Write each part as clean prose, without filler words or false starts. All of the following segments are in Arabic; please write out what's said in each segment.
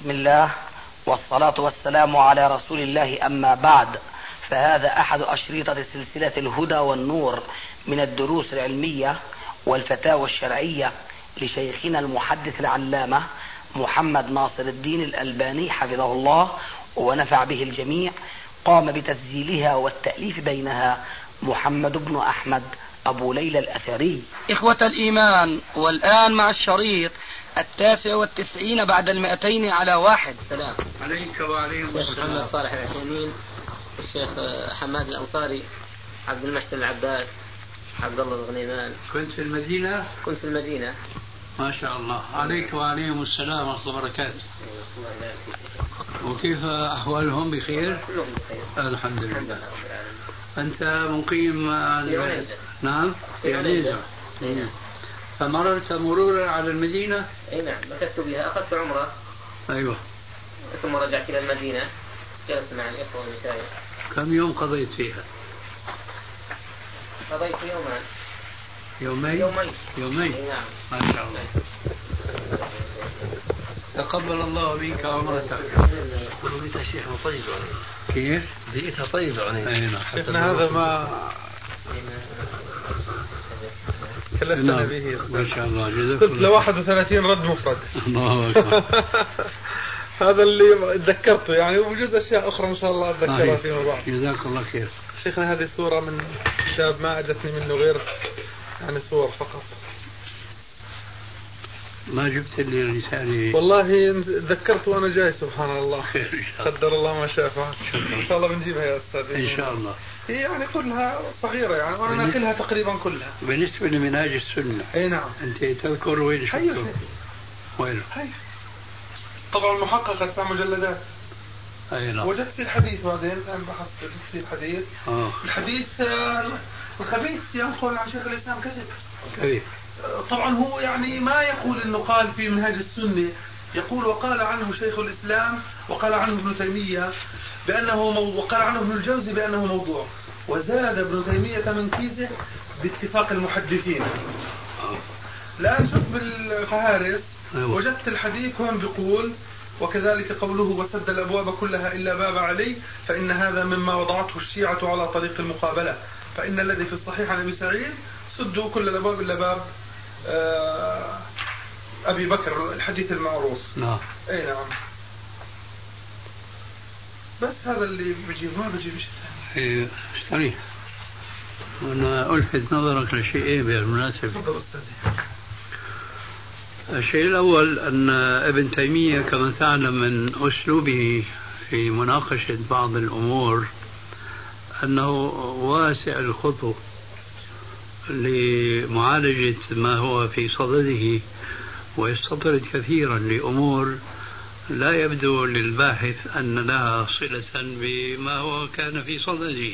بسم الله والصلاة والسلام على رسول الله، أما بعد، فهذا أحد أشرطة سلسلة الهدى والنور من الدروس العلمية والفتاوى الشرعية لشيخنا المحدث العلامة محمد ناصر الدين الألباني حفظه الله ونفع به الجميع. قام بتسجيلها والتأليف بينها محمد بن أحمد أبو ليلى الأثري. إخوة الإيمان، والآن مع الشريط 99 بعد 200 على 1. سلام عليك وعليهم السلام. الشيخ محمد صالح العثيمين، الشيخ حماد الأنصاري، عبد المحسن العباس، عبد الله الغنيمان. كنت في المدينة؟ كنت في المدينة. ما شاء الله. عليك وعليهم السلام ورحمة الله وبركاته. وكيف أحوالهم؟ بخير؟ كلهم بخير الحمد لله. أنت مقيم في عنيزة؟ نعم في عنيزة. فمررت مرورا على المدينة؟ أي نعم، مكثت بها، أخذت عمرة. أيوة. ثم رجعت إلى المدينة، جلست مع الإخوة والمشايخ. كم يوم قضيت فيها؟ قضيت يومان. يومين. نعم. ما شاء الله. تقبل الله منك عمرتك. بيئتها شيخ طيب. كيف؟ بيئتها طيبة يعني. شيخنا هذا ما كلفتنا به. ما شاء الله. جزاك صرت الله. ل 31 رد مفرد. الله أكبر. هذا اللي تذكرته يعني، ووجد أشياء أخرى إن شاء الله أتذكرها فيما بعد. جزاك الله خير. شيخنا هذه صورة من شاب ما أجتني منه غير يعني صور فقط. ما جبت لي رسالة؟ والله تذكرت وأنا جاي. سبحان الله. خير إن شاء الله. قدر الله ما شاء فعل. إن شاء الله بنجيبها يا أستاذ. إن شاء الله. هي يعني كلها صغيرة يعني، وأنا ناكلها تقريبا كلها. بالنسبة لمنهاج السنة. أي نعم. أنت تذكر وين شفته؟ وين؟ طبعا المحققة 9 مجلدات. أي نعم. وجدت الحديث بعدين الآن بحثت في الحديث. الحديث الخبيث ينقل عن شيخ الإسلام كذب. طبعا هو يعني ما يقول انه قال في منهاج السنة، يقول وقال عنه شيخ الإسلام، وقال عنه ابن تيمية بأنه موضوع، وقال عنه ابن الجوزي بأنه موضوع، وزاد ابن تيمية من كيزه باتفاق المحدثين. الآن شوف بالفهارس وجدت الحديث هون بيقول وكذلك قوله وسد الأبواب كلها إلا باب علي، فإن هذا مما وضعته الشيعة على طريق المقابلة، فإن الذي في الصحيح عن أبي سعيد سدوا كل الأبواب إلا باب أبي بكر، الحديث المعروف. نعم. أي نعم. بس هذا اللي بجيب، ما بجيب شيء ثاني. اشتري. وأنا ألفت نظرك لشيئين بالمناسبة. تفضل أستاذي. الشيء الأول أن ابن تيمية كما تعلم من أسلوبه في مناقشة بعض الأمور أنه واسع الخطو لمعالجة ما هو في صدده، ويستطرد كثيرا لأمور لا يبدو للباحث أن لها صلة بما هو كان في صدده.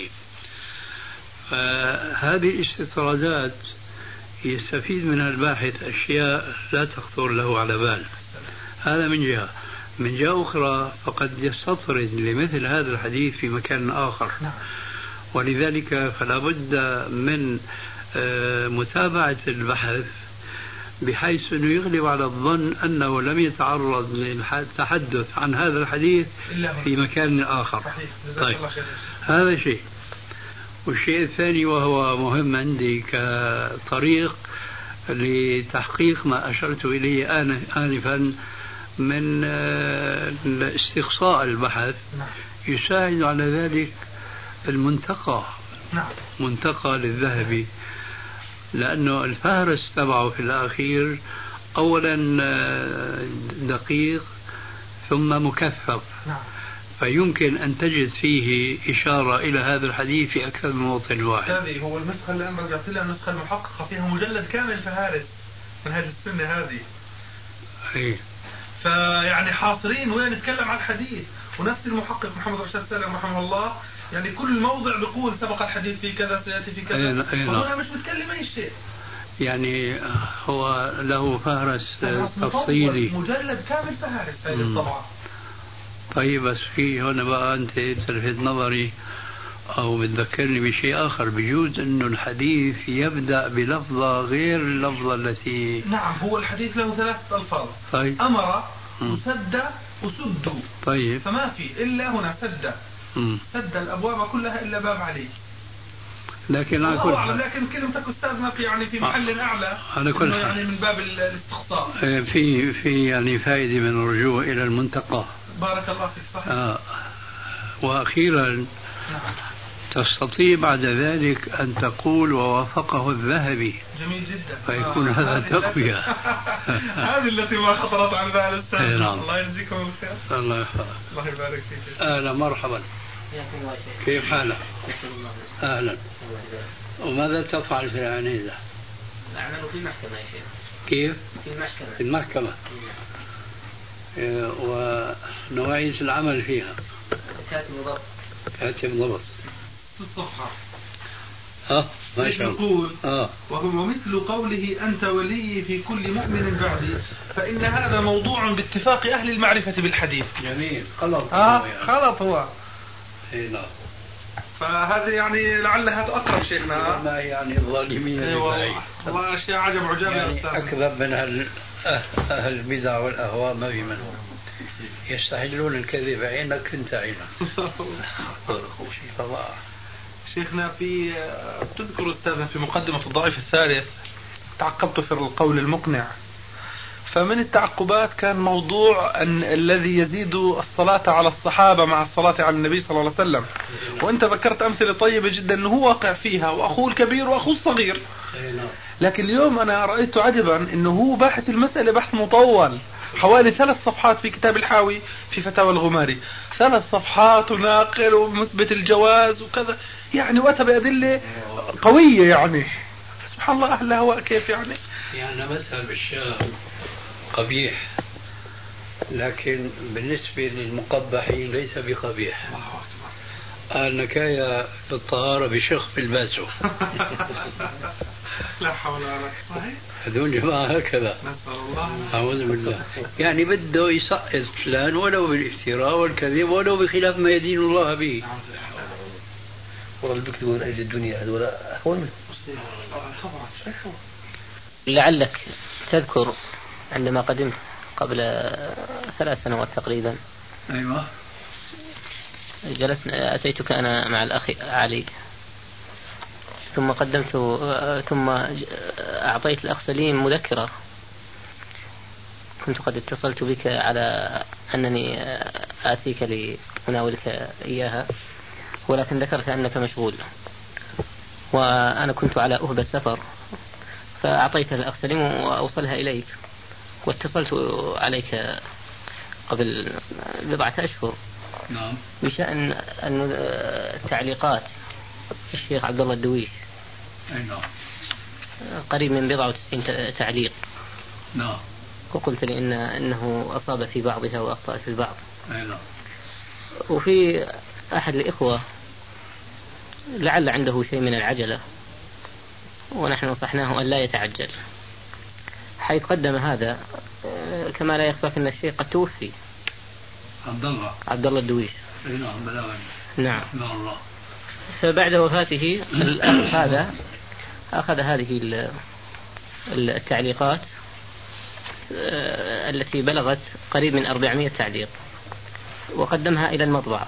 فهذه الاستطرادات يستفيد منها الباحث أشياء لا تخطر له على بال. هذا من جهة. من جهة أخرى فقد يستطرد لمثل هذا الحديث في مكان آخر، ولذلك فلا بد من متابعة البحث بحيث أنه يغلب على الظن أنه لم يتعرض للتحدث عن هذا الحديث في مكان آخر. طيب، هذا شيء. والشيء الثاني وهو مهم عندي كطريق لتحقيق ما أشرت إليه آنفا من استقصاء البحث، يساعد على ذلك المنتقى. منتقى للذهبي، لأنه الفهرس تبعه في الأخير أولا دقيق ثم مكثف، فيمكن أن تجد فيه إشارة إلى هذا الحديث في أكثر من موطن واحد. هذه هو النسخة اللي أنا رجعت لها، النسخة المحققة فيها مجلد كامل فهارس منهاج السنة هذه. فيعني حاصرين وين نتكلم عن الحديث، ونفس المحقق محمد رشاد سالم رحمه الله يعني كل موضع بيقول سبق الحديث في كذا سيأتي في كذا، وهنا مش بتكلم أي شيء. يعني هو له فهرس تفصيلي، مجلد كامل فهارس هذه الطبعة. طيب، بس في هنا بقى أنت تلفت نظري أو بتذكرني بشيء آخر. بيجوز أنه الحديث يبدأ بلفظة غير اللفظة التي. نعم، هو الحديث له 3 ألفاظ. طيب. أمر سد وسدوا. طيب. فما في إلا هنا سد الأبواب كلها إلا باب علي. لكن على كل حال، لكن كلمتك أستاذنا في يعني في محل أعلى على كل حال يعني من باب الاستقصاء. في يعني فائدة من الرجوع إلى المنتقى. بارك الله فيك. صحيح. وأخيرا تستطيع بعد ذلك أن تقول ووافقه الذهبي. جميل جدا. فيكون هذا تقوية. هذه التي ما خطرت عن بال الأستاذ. الله يجزيكم الخير. الله يحفظك. الله يبارك فيك. أهلا مرحبا. كيف حالك؟ أهلا. وماذا تفعل في العنيزة؟ أعمل في المحكمة يا شيخ. كيف؟ في المحكمة. ونوعية العمل فيها؟ كاتب ضبط. الصفحة. ما شاء الله. ومثل قوله أنت ولي في كل مؤمن بعدي، فإن هذا موضوع باتفاق أهل المعرفة بالحديث. جميل. غلط. غلط هو. لا. فهذا يعني لعلها أقرب شيخنا. ما يعني الظالمين. والله أشياء عجب عجاب يا أستاذ. أكذب من أهل البدع والأهواء ما في منهم. يستحلون الكذب عينك انت عينك. شيخنا في تذكر أستاذنا في مقدمة الضعيف الثالث تعقبت في القول المقنع، فمن التعقبات كان موضوع أن الذي يزيد الصلاة على الصحابة مع الصلاة على النبي صلى الله عليه وسلم، وأنت ذكرت أمثلة طيبة جدا أنه هو واقع فيها، وأخوه الكبير وأخوه الصغير. لكن اليوم أنا رأيت عجبا أنه هو باحث المسألة بحث مطول حوالي 3 صفحات في كتاب الحاوي في فتاوى الغماري، 3 صفحات وناقل ومثبت الجواز وكذا، يعني وأتى بأدلة قوية. يعني سبحان الله أهل الهواء كيف يعني مثل بالشام قبيح، لكن بالنسبة للمقبحين ليس بقبيح. النكاية للطهارة بشخ في الباسو. لا حول ولا قوة. هذول جماعة هكذا. نسأل الله. أعوذ بالله. يعني بده يسقط فلان ولو بالافتراء والكذب ولو بخلاف ما يدين الله به. والله اللي بيكتبوا من أجل الدنيا هذول أخوان. لعلك تذكر عندما قدمت قبل 3 سنوات تقريبا. أيوة. أتيتك أنا مع الأخ علي، ثم ثم أعطيت الأخ سليم مذكرة. كنت قد اتصلت بك على أنني آتيك لأناولك إياها، ولكن ذكرت أنك مشغول، وأنا كنت على أهب السفر، فأعطيتها الأخ سليم وأوصلها إليك، واتصلت عليك قبل 4 أشهر. نعم. بشأن التعليقات الشيخ عبد الله الدويش. نعم. قريب من 94 تعليق. نعم. وقلت لي إنه أصاب في بعضها وأخطأ في البعض. نعم. وفي أحد الإخوة لعل عنده شيء من العجلة، ونحن نصحناه أن لا يتعجل، حيث قدم هذا كما لا يخفاك أن الشيخ قد توفي. عبد الله الدويش. نعم. الله. فبعد وفاته الأخ هذا أخذ هذه التعليقات التي بلغت قريب من 400 تعليق وقدمها إلى المطبعة.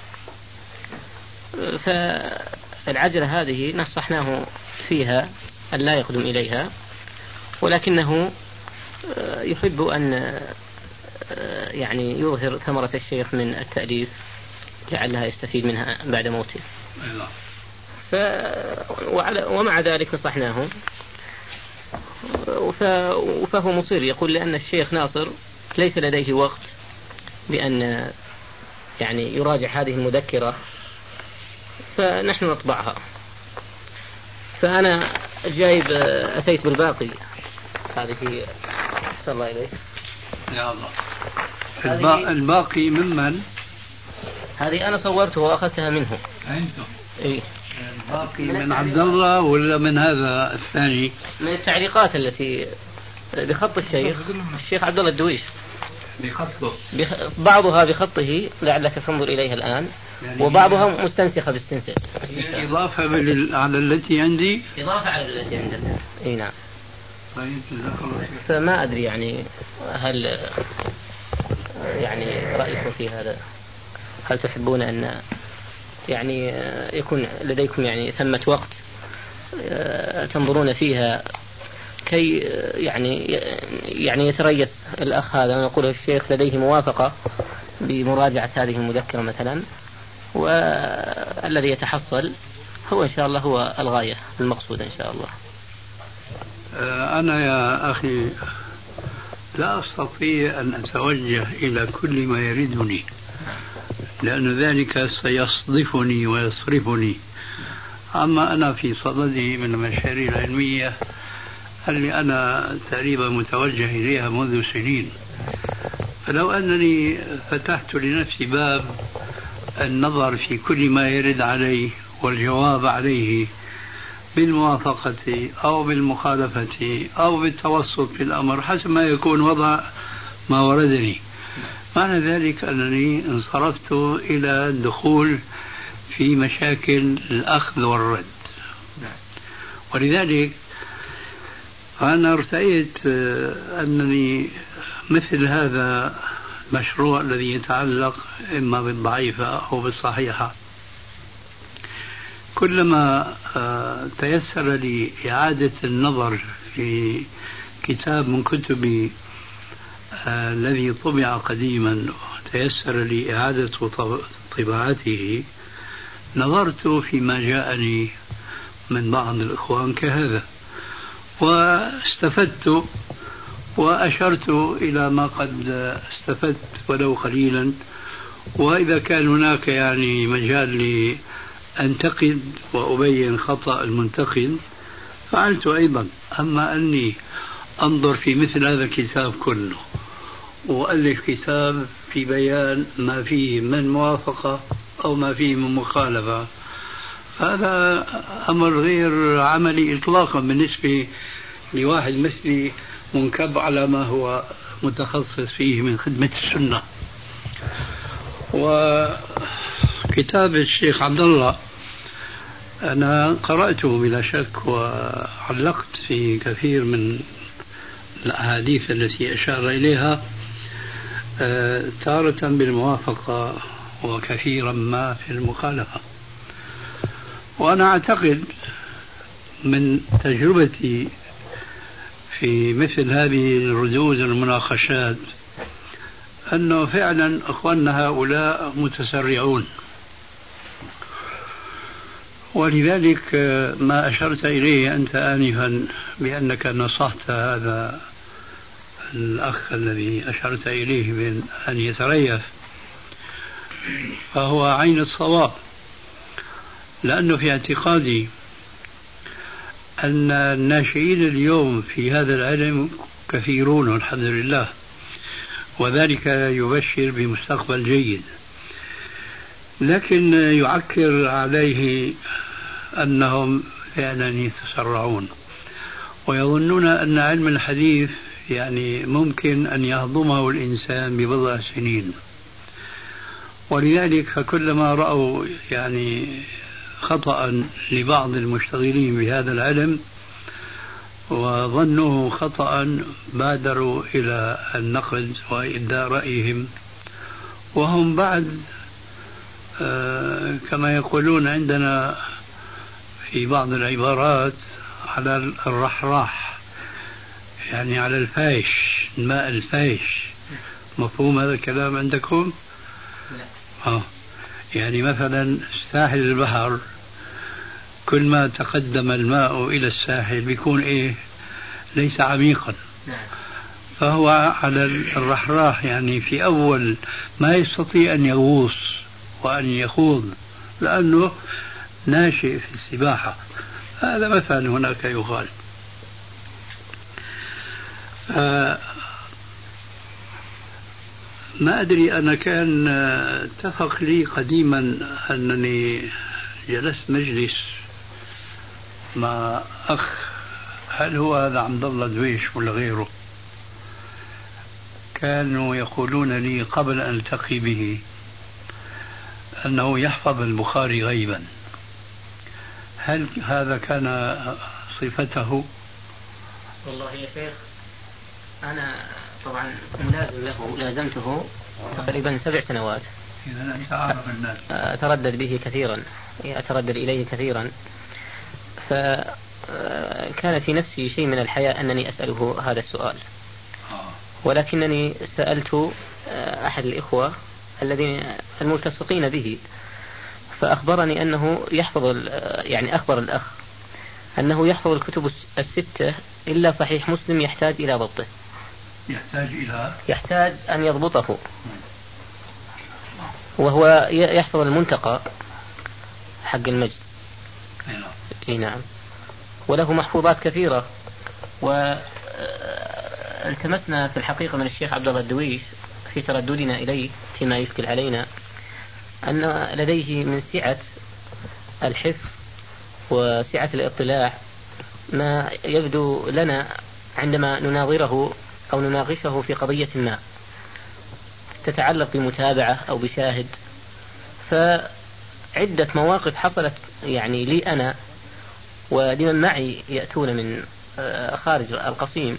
فالعجلة هذه نصحناه فيها أن لا يقدم إليها، ولكنه يحب أن يعني يظهر ثمرة الشيخ من التأليف لعلها يستفيد منها بعد موته. ومع ذلك نصحناه، فهو مصر يقول لأن الشيخ ناصر ليس لديه وقت بأن يعني يراجع هذه المذكرة، فنحن نطبعها. فأنا جايب أتيت بالباقي. هذه صلى الله إليه. يا الله. الباقي ممن؟ هذه أنا صورته وأخذتها منه. أنتم؟ إيه. الباقي من عبد الله ولا من هذا الثاني؟ من التعليقات التي بخط الشيخ عبد الله الدويش. بخطه؟ بعضها بخطه لعلك تنظر إليها الآن، يعني وبعضها مستنسخة باستنساخ. إضافة على التي عندي. إضافة على التي عندك. إيه نعم. طيب. فما أدري يعني هل يعني رأيكم في هذا؟ هل تحبون أن يعني يكون لديكم يعني ثمة وقت تنظرون فيها كي يعني يتريث الأخ هذا ونقول الشيخ لديه موافقة بمراجعة هذه المذكرة مثلا، والذي يتحصل هو إن شاء الله هو الغاية المقصودة إن شاء الله. أنا يا أخي لا أستطيع أن أتوجه إلى كل ما يردني، لأن ذلك سيصدفني ويصرفني. أما أنا في صدده من المشاريع العلمية اللي أنا تقريبا متوجه إليها منذ سنين، فلو أنني فتحت لنفسي باب النظر في كل ما يرد عليه والجواب عليه بالموافقة أو بالمخالفة أو بالتوسط في الأمر حسب ما يكون وضع ما وردني، معنى ذلك أنني انصرفت إلى الدخول في مشاكل الأخذ والرد. ولذلك أنا ارتأيت أنني مثل هذا المشروع الذي يتعلق إما بالضعيفة أو بالصحيحة كلما تيسر لي إعادة النظر في كتاب من كتبي الذي طبع قديما تيسر لي إعادة طباعته، نظرت فيما جاءني من بعض الإخوان كهذا واستفدت وأشرت إلى ما قد استفدت ولو قليلا، وإذا كان هناك يعني مجال لي أنتقد وأبين خطأ المنتقد فعلت أيضا. أما أني أنظر في مثل هذا الكتاب كله وألف كتاب في بيان ما فيه من موافقة أو ما فيه من مخالفة، هذا أمر غير عملي إطلاقا بالنسبة لواحد مثلي منكب على ما هو متخصص فيه من خدمة السنة. وكتاب الشيخ عبد الله أنا قرأته بلا شك وعلقت في كثير من الأحاديث التي أشار إليها تارة بالموافقة وكثيرا ما في المخالفة. وأنا أعتقد من تجربتي في مثل هذه الردود والمناقشات أنه فعلا أخواننا هؤلاء متسرعون، ولذلك ما أشرت إليه أنت آنفا بأنك نصحت هذا الأخ الذي أشرت إليه من أن يتريث فهو عين الصواب، لأنه في اعتقادي أن الناشئين اليوم في هذا العلم كثيرون والحمد لله، وذلك يبشر بمستقبل جيد، لكن يعكر عليه أنهم فعلا يتسرعون ويظنون أن علم الحديث يعني ممكن أن يهضمه الإنسان ببضع سنين. ولذلك فكلما رأوا يعني خطأ لبعض المشتغلين بهذا العلم وظنوه خطأ بادروا إلى النقد وإبداء رأيهم، وهم بعد كما يقولون عندنا في بعض العبارات على الرحراح، يعني على الفايش، الماء الفايش. مفهوم هذا الكلام عندكم؟ يعني مثلا ساحل البحر كل ما تقدم الماء إلى الساحل بيكون إيه؟ ليس عميقا، فهو على الرحراح، يعني في أول ما يستطيع أن يغوص وأن يخوض لأنه ناشئ في السباحة. هذا مثلا هناك يقال. ما أدري، أنا كان اتفق لي قديما أنني جلست مجلس مع أخ، هل هو هذا عبد الله دويش ولا غيره، كانوا يقولون لي قبل أن ألتقي به أنه يحفظ البخاري غيبا. هل هذا كان صفته؟ والله يا شيخ أنا طبعا ملازم له، لازمته تقريبا 7 سنوات. إذا أنت أعرف الناس. أتردد به كثيرا، أتردد إليه كثيرا، فكان في نفسي شيء من الحياء أنني أسأله هذا السؤال، ولكنني سألت أحد الإخوة الذين الملتصقين به، فأخبرني أنه يحفظ، يعني أخبر الأخ أنه يحفظ الكتب 6 إلا صحيح مسلم يحتاج إلى ضبطه، يحتاج أن يضبطه، وهو يحفظ المنتقى حق المجد. نعم. وله محفوظات كثيرة، والتمسنا في الحقيقة من الشيخ عبد الله الدويش في ترددنا إليه فيما يشكل علينا أن لديه من سعة الحفظ وسعة الاطلاع ما يبدو لنا عندما نناظره أو نناقشه في قضية ما تتعلق بمتابعة أو بشاهد. فعدة مواقف حصلت يعني لي أنا ولمن معي يأتون من خارج القصيم،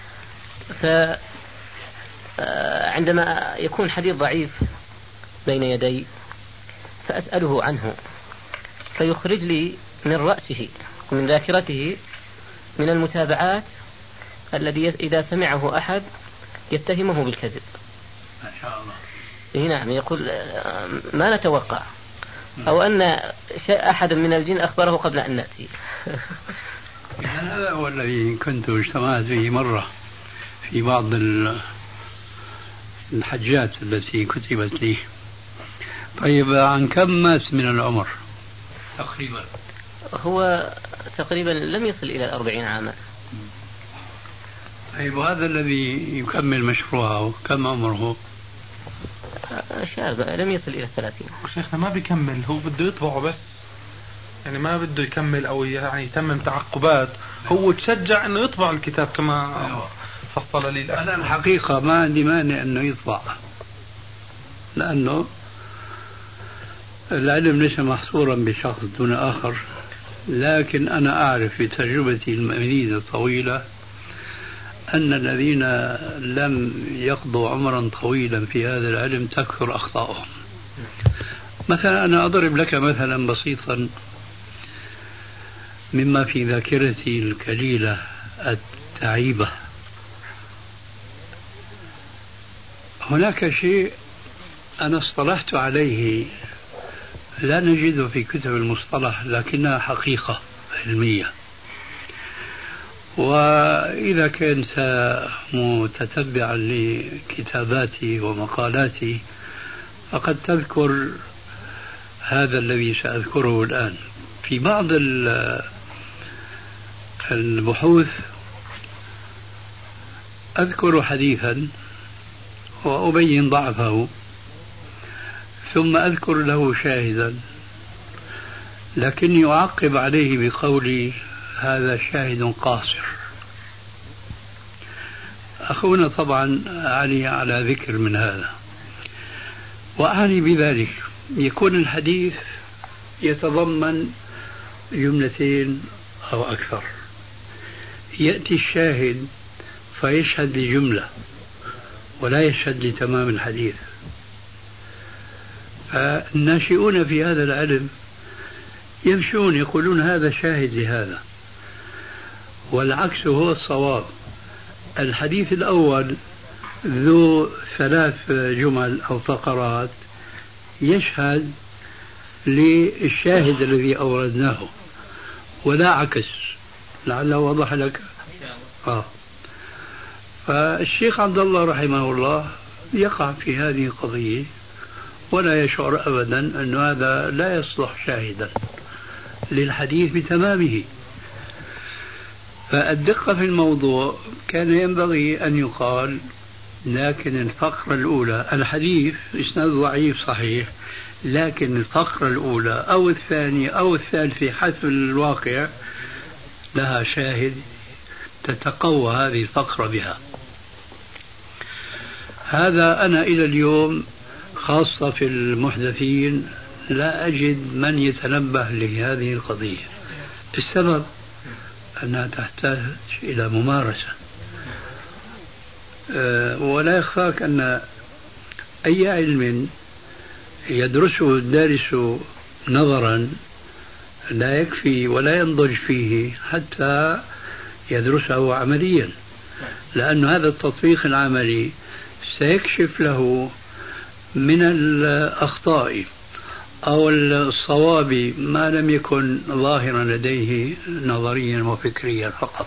فعندما يكون حديث ضعيف بين يدي فأسأله عنه فيخرج لي من رأسه ومن ذاكرته من المتابعات الذي إذا سمعه أحد يتهمه بالكذب. ما شاء الله. نعم. يقول ما نتوقع، أو أن أحد من الجن أخبره قبل أن نأتي. هذا هو الذي كنت اجتمعت به مرة في بعض الحجات التي كتبت لي. طيب، عن كم مات من العمر تقريبا؟ هو تقريبا لم يصل إلى 40 عاما. طيب، وهذا الذي يكمل مشروعه كم عمره؟ شاب لم يصل إلى 30. شيخنا ما بيكمل، هو بده يطبعه بس، يعني ما بده يكمل أو يعني يتمم تعقبات، هو تشجع أنه يطبع الكتاب كما فصل لي. أنا الحقيقة ما عندي مانع أنه يطبع، لأنه العلم ليس محصورا بشخص دون آخر، لكن أنا أعرف بتجربتي المديدة الطويلة أن الذين لم يقضوا عمرا طويلا في هذا العلم تكثر أخطاؤهم. مثلا أنا أضرب لك مثلا بسيطا مما في ذاكرتي الكليلة التعيبة. هناك شيء أنا اصطلحت عليه لا نجده في كتب المصطلح، لكنها حقيقة علمية، وإذا كنت متتبعا لكتاباتي ومقالاتي فقد تذكر هذا الذي سأذكره الآن. في بعض البحوث أذكر حديثا وأبين ضعفه، ثم أذكر له شاهدا، لكني أعقب عليه بقولي هذا شاهد قاصر. أخونا طبعا على ذكر من هذا، وأعني بذلك يكون الحديث يتضمن جملتين أو أكثر، يأتي الشاهد فيشهد لجملة ولا يشهد لتمام الحديث. فالناشئون في هذا العلم يمشون يقولون هذا شاهد لهذا، والعكس هو الصواب. الحديث الأول ذو 3 جمل أو فقرات يشهد للشاهد الذي أوردناه، ولا عكس. لعله وضح لك. فالشيخ عبد الله رحمه الله يقع في هذه القضية ولا يشعر أبدا أن هذا لا يصلح شاهدا للحديث بتمامه. فالدقة في الموضوع كان ينبغي أن يقال لكن الفقرة الأولى الحديث إسناد ضعيف صحيح، لكن الفقرة الأولى أو الثانية أو الثالثة حسب الواقع لها شاهد تتقوى هذه الفقرة بها. هذا أنا إلى اليوم خاصة في المحدثين لا أجد من يتنبه لهذه القضية. السبب أنها تحتاج إلى ممارسة. ولا يخفاك أن أي علم يدرسه الدارس نظرا لا يكفي ولا ينضج فيه حتى يدرسه عمليا، لأن هذا التطبيق العملي سيكشف له من الأخطاء أو الصواب ما لم يكن ظاهرا لديه نظريا وفكريا فقط.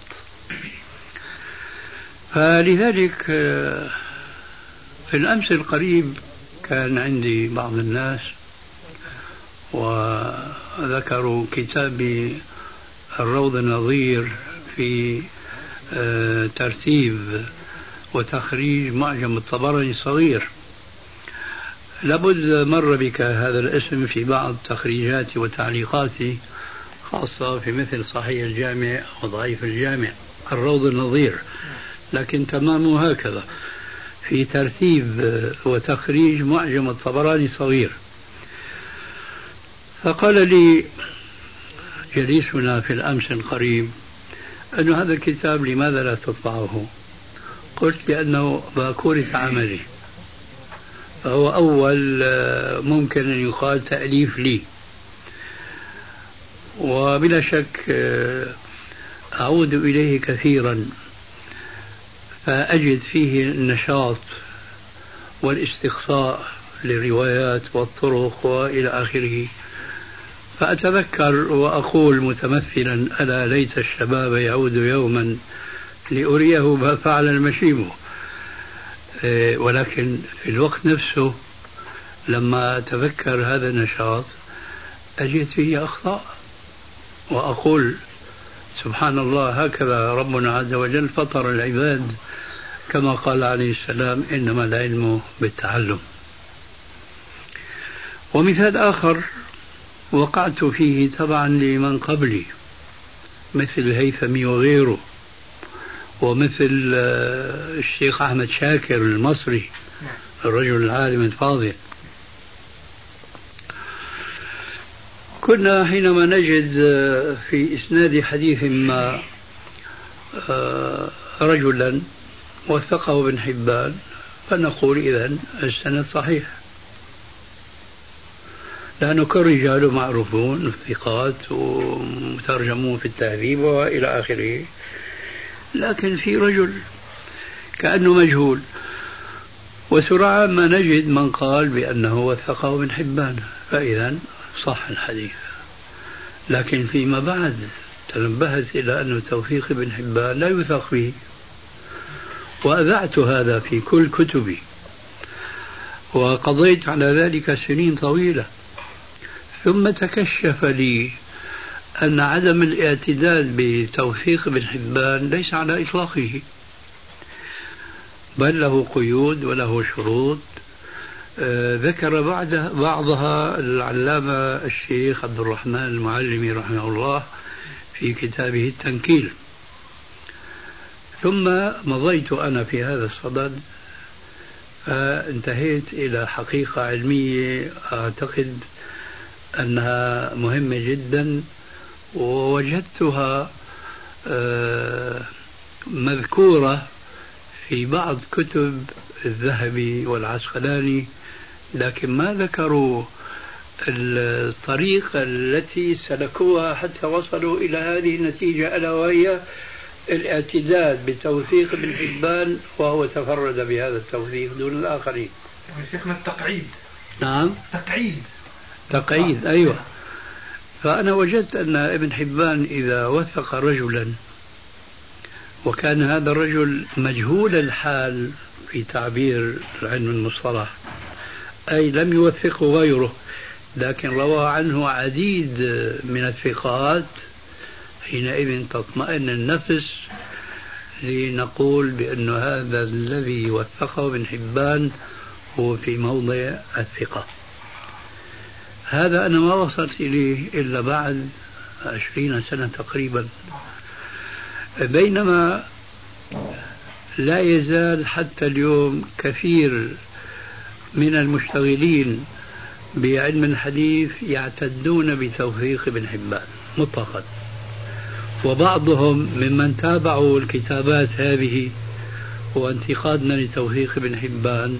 فلذلك في الأمس القريب كان عندي بعض الناس وذكروا كتابي الروض النظير في ترتيب وتخريج معجم الطبراني الصغير. لابد مر بك هذا الاسم في بعض تخريجاتي وتعليقاتي، خاصة في مثل صحيح الجامع وضعيف الجامع، الروض النظير، لكن تمامه هكذا في ترتيب وتخريج معجم الطبراني الصغير. فقال لي جليسنا في الأمس القريب أن هذا الكتاب لماذا لا تطبعه؟ قلت لأنه باكورة عملي، فهو أول ممكن أن يقال تأليف لي، وبلا شك أعود إليه كثيرا فأجد فيه النشاط والاستقصاء للروايات والطرق وإلى آخره. فأتذكر وأقول متمثلا: ألا ليت الشباب يعود يوما لأريه ما فعل المشيب. ولكن في الوقت نفسه لما أتذكر هذا النشاط أجد فيه أخطاء، وأقول: سبحان الله، هكذا ربنا عز وجل فطر العباد، كما قال عليه السلام: إنما العلم بالتعلم. ومثال آخر وقعت فيه طبعا لمن قبلي مثل الهيثمي وغيره، ومثل الشيخ أحمد شاكر المصري الرجل العالم الفاضل. كنا حينما نجد في إسناد حديث ما رجلا وثقه ابن حبان فنقول: إذن السند صحيح، لأنه كالرجال معروفون الثقات ومترجمون في التهذيب وإلى آخره. لكن في رجل كأنه مجهول، وسرعان ما نجد من قال بأنه وثقه ابن حبان، فإذا صح الحديث. لكن فيما بعد تنبهت إلى أن توثيق ابن حبان لا يوثق به، وأذعت هذا في كل كتبي، وقضيت على ذلك سنين طويلة. ثم تكشف لي أن عدم الاعتداد بتوثيق ابن حبان ليس على إطلاقه، بل له قيود وله شروط ذكر بعضها العلامة الشيخ عبد الرحمن المعلمي رحمه الله في كتابه التنكيل. ثم مضيت أنا في هذا الصدد فانتهيت إلى حقيقة علمية أعتقد أنها مهمة جدا، ووجدتها مذكورة في بعض كتب الذهبي والعسقلاني، لكن ما ذكروا الطريقة التي سلكوها حتى وصلوا إلى هذه النتيجة، ألا وهي الاعتداد بتوثيق ابن حبان، وهو تفرد بهذا التوثيق دون الآخرين. شيخنا التقعيد. نعم، تقعيد أيوة. فأنا وجدت أن ابن حبان إذا وثق رجلا وكان هذا الرجل مجهول الحال في تعبير علم المصطلح، أي لم يوثقه غيره، لكن روى عنه عديد من الثقات، حينئذ تطمئن النفس لنقول بأن هذا الذي وثقه ابن حبان هو في موضع الثقة. هذا أنا ما وصلت إليه إلا بعد 20 سنة تقريبا، بينما لا يزال حتى اليوم كثير من المشتغلين بعلم الحديث يعتدون بتوثيق ابن حبان مطلقا، وبعضهم ممن تابعوا الكتابات هذه وانتقادنا لتوثيق ابن حبان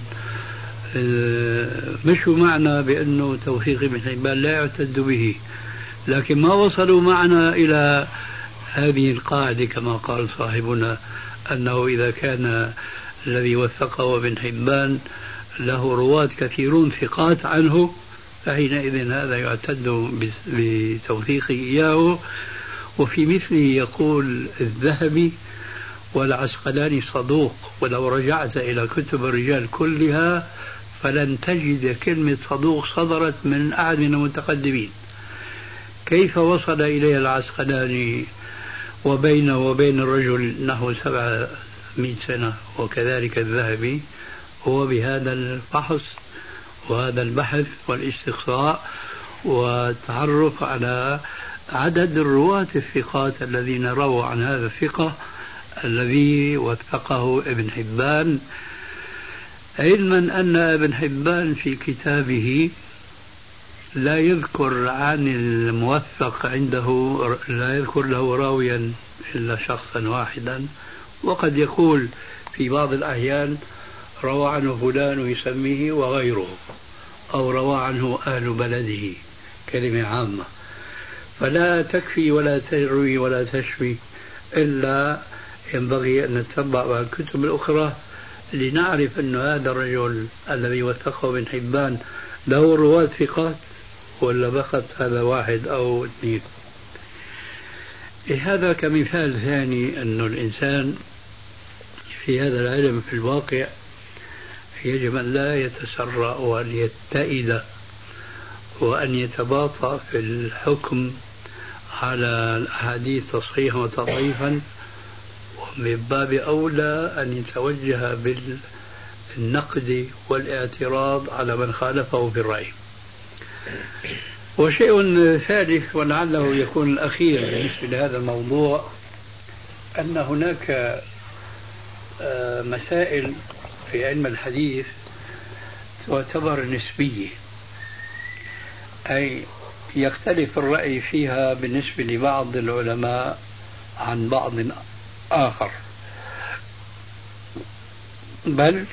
مش معنى بأنه توثيق ابن حبان لا يعتد به، لكن ما وصلوا معنا إلى هذه القاعدة كما قال صاحبنا، أنه إذا كان الذي وثقه ابن حبان له رواة كثيرون ثقات عنه فحينئذ هذا يعتد بتوثيقه إياه. وفي مثله يقول الذهبي: والعسقلاني صدوق، ولو رجعت إلى كتب الرجال كلها فلن تجد كلمة صدوق صدرت من أحد من المتقدمين. كيف وصل إليه العسقلاني وبينه وبين الرجل نحو 700 سنة، وكذلك الذهبي؟ هو بهذا الفحص وهذا البحث والاستقصاء والتعرف على عدد الرواة الثقات الذين رووا عن هذا الثقة الذي وثقه ابن حبان، علما أن ابن حبان في كتابه لا يذكر عن الموثق عنده، لا يذكر له راويا إلا شخصا واحدا، وقد يقول في بعض الأحيان روى عنه فلان ويسميه وغيره، أو روى عنه أهل بلده، كلمة عامة. فلا تكفي ولا تروي ولا تشفي، إلا ينبغي أن نتبع مع الكتب الأخرى لنعرف أن هذا الرجل الذي وثقه ابن حبان له رواة ثقات ولا فقط هذا واحد أو اثنين. هذا كمثال ثاني أن الإنسان في هذا العلم في الواقع يجب أن لا يتسرع وأن يتئد وأن يتباطأ في الحكم على الأحاديث تصحيحا وتضعيفا، ومن باب أولى أن يتوجه بالنقد والاعتراض على من خالفه في الرأي. وشيء ثالث ولعله يكون الأخير بالنسبة لهذا الموضوع، أن هناك مسائل في علم الحديث تعتبر نسبية، أي يختلف الرأي فيها بالنسبة لبعض العلماء عن بعض آخر، بل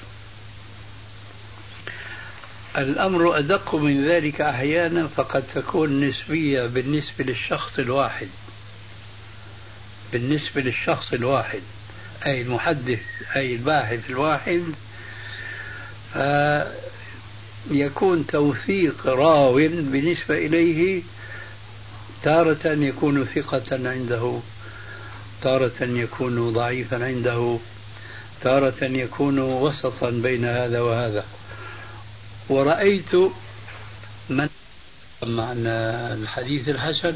الأمر أدق من ذلك أحيانا، فقد تكون نسبية بالنسبة للشخص الواحد، بالنسبة للشخص الواحد أي المحدث أي الباحث الواحد، يكون توثيق راو بالنسبة إليه تارة يكون ثقة عنده، تارة يكون ضعيفا عنده، تارة يكون وسطا بين هذا وهذا. ورأيت من معنى الحديث الحسن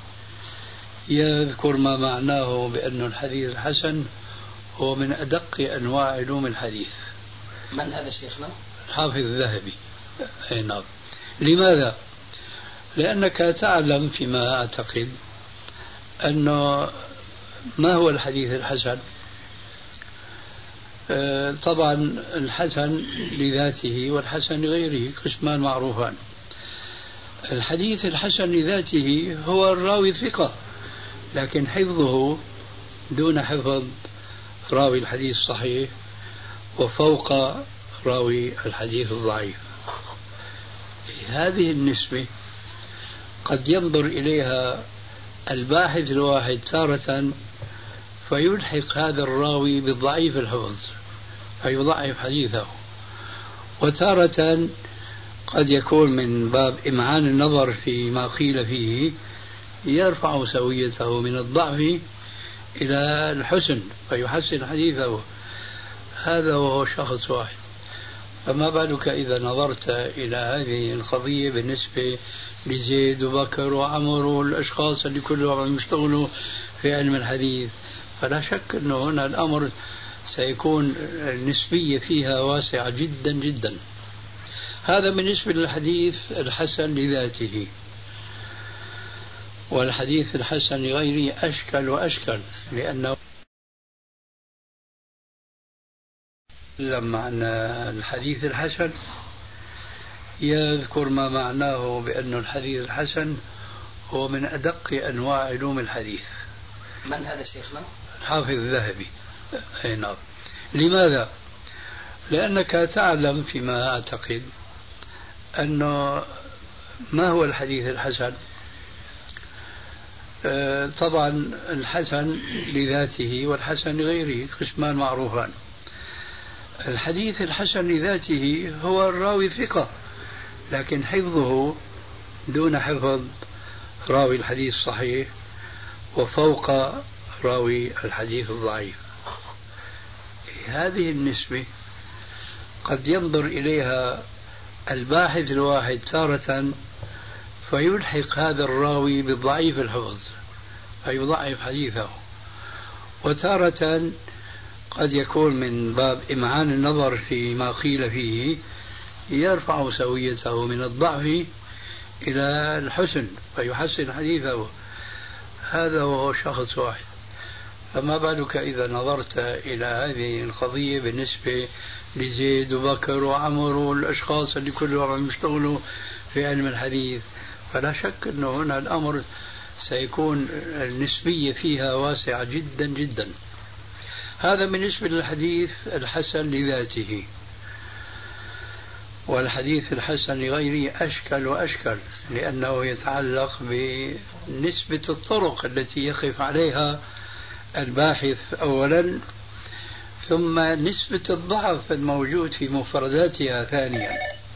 يذكر ما معناه بأن الحديث الحسن هو من أدق أنواع علوم الحديث. من هذا شيخنا؟ الحافظ الذهبي. أي نعم. لماذا؟ لأنك تعلم فيما أعتقد أنه ما هو الحديث الحسن؟ طبعا الحسن لذاته والحسن لغيره قسمان معروفان. الحديث الحسن لذاته هو الراوي الثقة، لكن حفظه دون حفظ راوي الحديث الصحيح وفوق راوي الحديث الضعيف. هذه النسبة قد ينظر إليها الباحث الواحد تارة فيلحق هذا الراوي بالضعيف الحفظ فيضعف حديثه، وتارة قد يكون من باب إمعان النظر فيما قيل فيه يرفع سويته من الضعف إلى الحسن فيحسن حديثه. هذا وهو شخص واحد، فما بالك إذا نظرت إلى هذه القضية بالنسبة لزيد وبكر وعمر والأشخاص اللي كلهم يشتغلوا في علم الحديث، فلا شك أنه هنا الأمر سيكون النسبية فيها واسعة جدا جدا. هذا بالنسبة للحديث الحسن لذاته. والحديث الحسن لغيره أشكل وأشكل، لأنه لما الحديث الحسن يذكر ما معناه بأن الحديث الحسن هو من أدق أنواع علوم الحديث. من هذا شيخنا؟ الحافظ الذهبي. أي نعم. لماذا؟ لأنك تعلم فيما أعتقد أنه ما هو الحديث الحسن؟ طبعا الحسن لذاته والحسن لغيره قسمان معروفان. الحديث الحسن لذاته هو الراوي ثقة لكن حفظه دون حفظ راوي الحديث الصحيح وفوق راوي الحديث الضعيف. هذه النسبة قد ينظر إليها الباحث الواحد تارة فيلحق هذا الراوي بالضعيف الحفظ فيضعف حديثه، وتارة قد يكون من باب إمعان النظر فيما قيل فيه يرفع سويته من الضعف إلى الحسن فيحسن حديثه. هذا وهو شخص واحد. فما بالك إذا نظرت إلى هذه القضية بالنسبة لزيد وبكر وعمر والأشخاص اللي كلهم عم يشتغلوا في علم الحديث، فلا شك أنه هنا الأمر سيكون النسبية فيها واسعة جدا جدا. هذا بالنسبة للحديث الحسن لذاته. والحديث الحسن لغيره أشكل وأشكل لأنه يتعلق بنسبة الطرق التي يقف عليها الباحث أولا، ثم نسبة الضعف الموجود في مفرداتها ثانيا.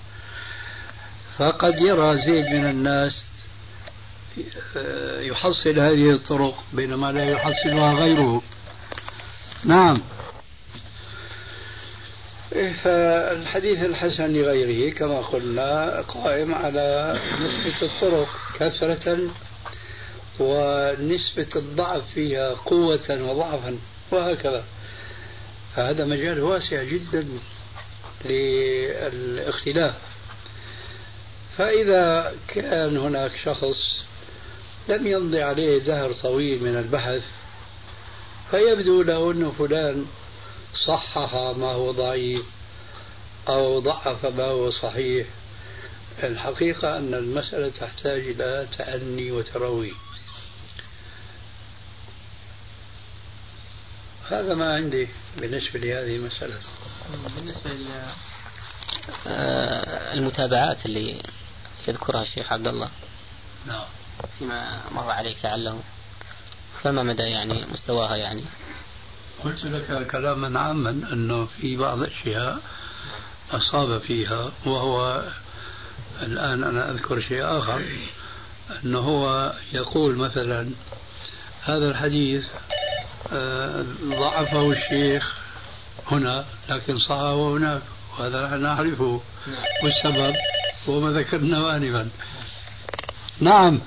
فقد يرى زيد من الناس يحصل هذه الطرق بينما لا يحصلها غيره. نعم. فالحديث الحسن لغيره كما قلنا قائم على نسبة الطرق كثرة ونسبة الضعف فيها قوة وضعفا وهكذا. فهذا مجال واسع جدا للاختلاف. فإذا كان هناك شخص لم يمضي عليه دهر طويل من البحث فيبدو له أن فلان صحح ما هو ضعيف أو ضعف ما هو صحيح، الحقيقة أن المسألة تحتاج إلى تأني وتروي. هذا ما عندي بالنسبة لهذه المسألة. بالنسبة للمتابعات اللي يذكرها الشيخ عبد الله نعم فيما مر عليك لعله، فما مدى يعني مستواها؟ يعني قلت لك كلاما عاما أنه في بعض الأشياء أصاب فيها، وهو الآن أنا أذكر شيء آخر أنه هو يقول مثلا هذا الحديث ضعفه الشيخ هنا لكن صححه هناك، وهذا نحن نعرفه والسبب هو ما ذكرناه آنفا. نعم.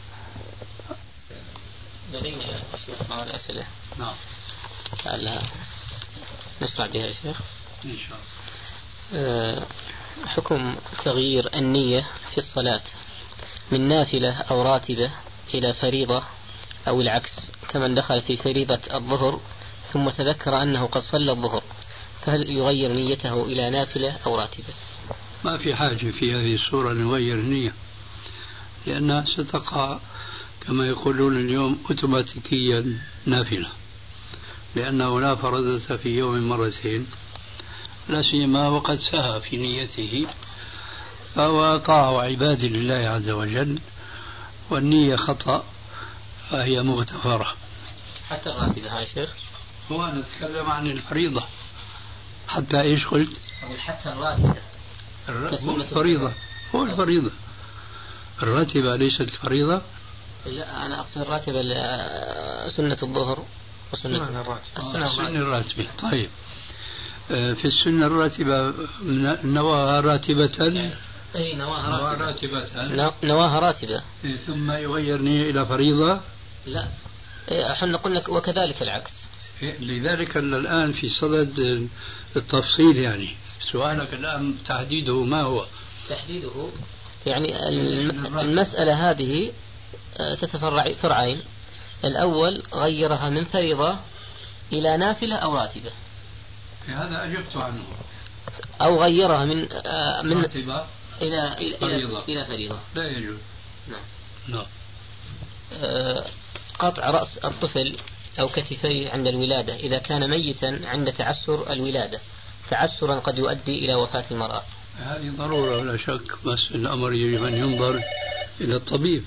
لدينا الشيخ مع الأسئلة. نعم. لعلها نشرع بها يا شيخ. إن شاء الله. حكم تغيير النية في الصلاة من نافلة أو راتبة إلى فريضة أو العكس، كمن دخل في فريضة الظهر ثم تذكر أنه قد صلى الظهر، فهل يغير نيته إلى نافلة أو راتبة؟ ما في حاجة في هذه الصورة نغير النية، لأنها ستقع كما يقولون اليوم أوتوماتيكيا نافلة، لأنه لا فرضة في يوم مرتين، لا سيما وقد سهى في نيته، فهو طاعة عباد لله عز وجل، والنية خطأ فهي مغتفرة. حتى الراتبة يا شيخ؟ هو نتكلم عن الفريضة. حتى إيش قلت؟ حتى الراتبة الفريضة هو الفريضة، الراتبة ليست الفريضة. لا أنا أقصد الراتبة سنة الظهر وسنة السنة الراتبة. طيب في السنة الراتبة نواها راتبة. أي نواها راتبة. نواها راتبة. ثم يغير نية إلى فريضة. لا احنا قلنا وكذلك العكس. لذلك الآن في صدد التفصيل. يعني سؤالك الآن تحديده ما هو؟ تحديده يعني المسألة هذه تتفرع فرعين. الأول غيرها من فريضة إلى نافلة أو راتبة، هذا أجبت عنه. أو غيرها من راتبة إلى فريضة لا يجوز. نعم. نعم. قطع رأس الطفل أو كتفيه عند الولادة إذا كان ميتا عند تعسر الولادة تعسرا قد يؤدي إلى وفاة المرأة؟ هذه ضرورة لا شك، بس الأمر يجب أن ينظر إلى الطبيب.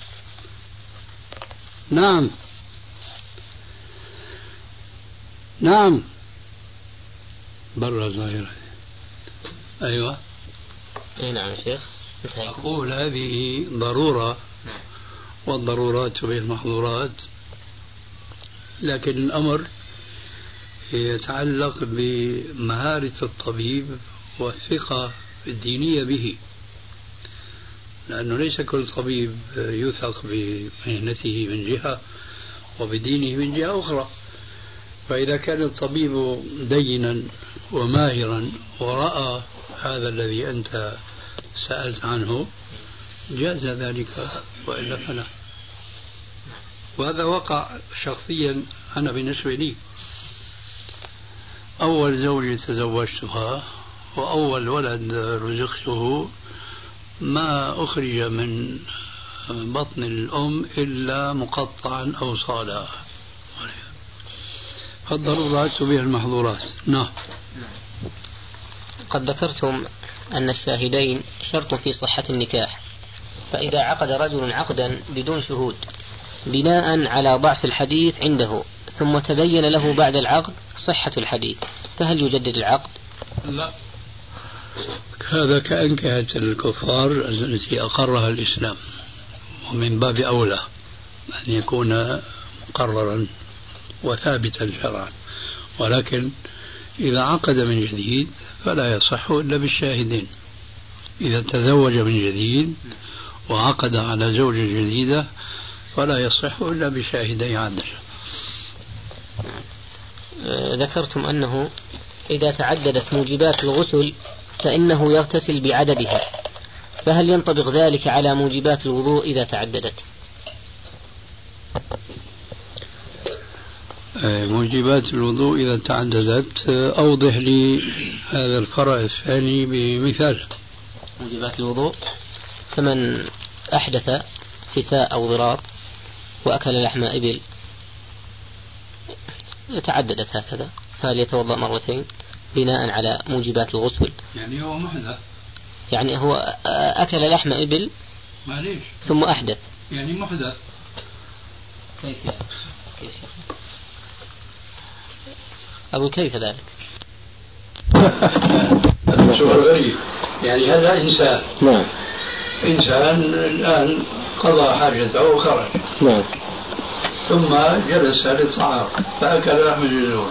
نعم نعم برا ظاهرة. أيوة. نعم يا شيخ. أقول هذه ضرورة، والضرورات تبيح المحظورات، لكن الأمر يتعلق بمهارة الطبيب والثقة الدينية به، لأنه ليس كل طبيب يثق بمهنته من جهة وبدينه من جهة أخرى. فإذا كان الطبيب دينا وماهرا ورأى هذا الذي أنت سألت عنه جاز ذلك، وإلا فلا. وهذا وقع شخصيا أنا بالنسبة لي. أول زوجة تزوجتها وأول ولد رزقته ما أخرج من بطن الأم إلا مقطعا أو صالا. فالضرورات تبيح المحظورات. نعم. قد ذكرتم أن الشاهدين شرط في صحة النكاح، فإذا عقد رجل عقدا بدون شهود بناء على ضعف الحديث عنده ثم تبين له بعد العقد صحة الحديث، فهل يجدد العقد؟ لا، هذا كأنكهة الكفار التي أقرها الإسلام، ومن باب أولى أن يكون مقررا وثابتا شرعا. ولكن إذا عقد من جديد فلا يصح إلا بالشاهدين. إذا تزوج من جديد وعقد على زوجة جديدة فلا يصح إلا بشاهدي عدل. ذكرتم أنه إذا تعددت موجبات الغسل فإنه يغتسل بعددها، فهل ينطبق ذلك على موجبات الوضوء إذا تعددت؟ موجبات الوضوء إذا تعددت، أوضح لي هذا الفرع الثاني بمثال. موجبات الوضوء كمن أحدث فساء أو ضرار وأكل لحم إبل، تعددت هكذا، فهل يتوضأ مرتين بناء على موجبات الغسل؟ يعني هو محدث، يعني هو أكل لحم إبل معليش ثم أحدث، يعني محدث. كيف يعني؟ أقول كيف ذلك؟ هذا سؤال غريب. يعني هذا إنسان، نعم، إنسان الآن قضى حاجته وخرج، نعم، ثم جلس للطعام فأكل لحم الجزور،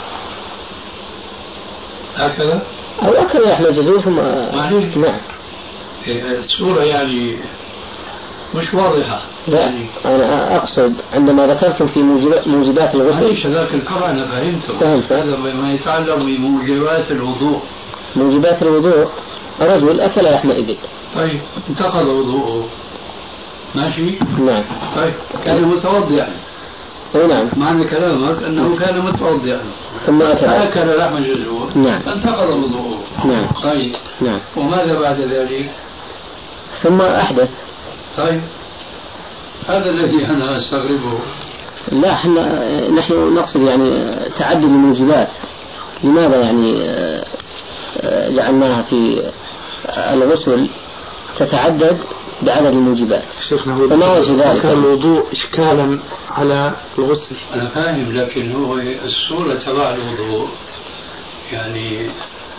هكذا؟ أو أكل لحم الجزور ثم معليش. نعم. الصورة يعني مش واضحة. لا يعني أنا أقصد عندما ذكرتم في موجبات الغسل. معليش ذاك الفرع أنا فهمته. هذا ما يتعلق بموجبات الوضوء. موجبات الوضوء رجل أكل لحم إبل، طيب انتقض وضوءه، ماشي؟ نعم. طيب كان متوضئا. نعم. معنى كلامك أنه كان متوضئا ثم أكل لحم الجزور، نعم، انتقض وضوءه. نعم. طيب. نعم. وماذا بعد ذلك؟ ثم أحدث. طيب هذا الذي أنا أستغربه. لا، نحن نقصد يعني تعدد الموجبات، لماذا يعني جعلناها في الغسل تتعدد بعدد الموجبات؟ فما وجه ذلك؟ الوضوء إشكالا على الغسل. أنا فاهم، لكن هو الصورة تبع الوضوء يعني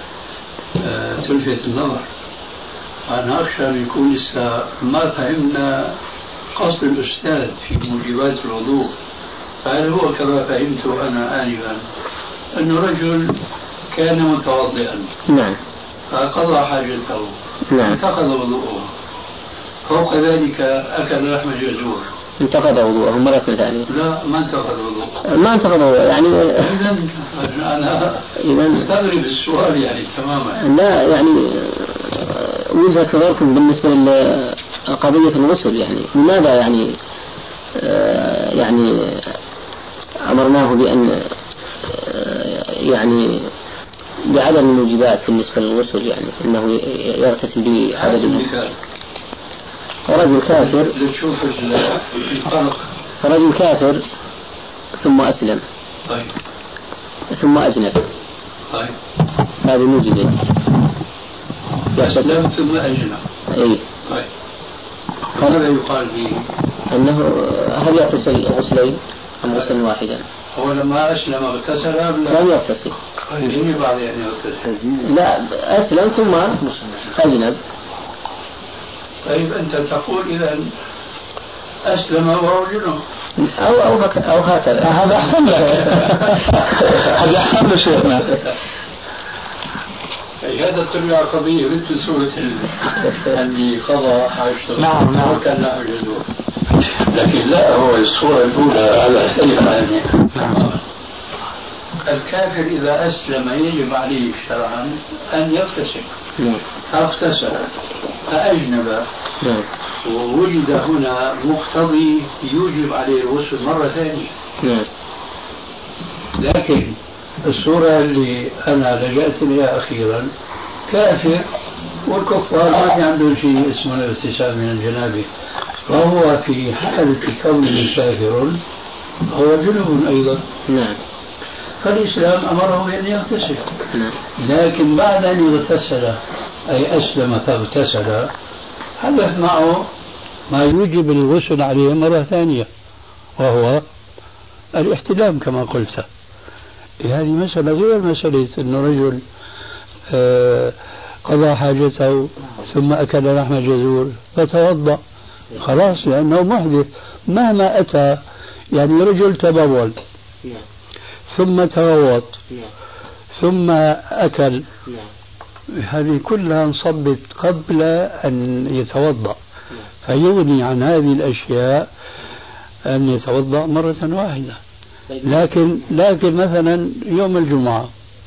تلفت النظر. أنا أخشى أن يكون لسه ما فهمنا قصد الأستاذ في موجبات الوضوء. فهل هو كما فهمت أنا آنفا أنه رجل كان متوضئا، نعم، فقضى حاجته، نعم، انتقض وضوءه، فوق ذلك أكل لحم الجزور، انتقض وضوءه مرة ثانية؟ لا، ما انتقض وضوءه. ما انتقض وضوءه يعني. أنا أستغرب السؤال يعني تماما. لا يعني وجهة نظركم بالنسبة لقضية الغسل، يعني لماذا يعني أمرناه بأن يعني بعدد الموجبات بالنسبة للغسل، يعني أنه يغتسل بعدد. رجل كافر، تشوف الفرق. رجل كافر ثم أسلم طيب ثم أجنب طيب هذه موجبة. أسلم ثم أجنب. إيه طيب ماذا يقال فيه؟ أنه هل يغتسل غسلين أم غسلا واحدا؟ هو لما أسلم اغتسل لم يغتسل. يجي بعد يعني يغتسل. لا أسلم ثم أجنب. طيب أنت تقول إذا أسلم وهو جنوب أو هكذا. هذا أحسن لك. هذا أحسن له شيخنا. هذا ترجع قضية مثل سورة اللي قضى حاجته. نعم وكان له جذور. لكن لا هو الصورة الأولى على يعني. الكافر إذا أسلم يجب عليه شرعا أن يغتسل. فاغتسل فأجنب ووجد هنا مقتضي يوجب عليه الغسل مرة ثانية. لكن الصورة اللي أنا لجأت إليها أخيرا كافر والكفار ما في عندهم شيء اسمه الاغتسال من الجنابة فهو في حالة كونه كافر هو جنوب أيضا. فالإسلام أمره بأن يغتسل. لكن بعد أن يغتسل أي أسلم فاغتسل حدث معه ما يوجب الغسل عليه مرة ثانية وهو الاحتلام كما قلت. هذه مسألة غير مسألة أنه رجل قضى حاجته ثم أكل لحم جزور فتوضأ خلاص لأنه محدث مهما أتى. يعني رجل تبول ثم تغوط ثم أكل هذه كلها انصبت قبل أن يتوضأ فيغني عن هذه الأشياء أن يتوضأ مرة واحدة. لكن مثلا يوم الجمعة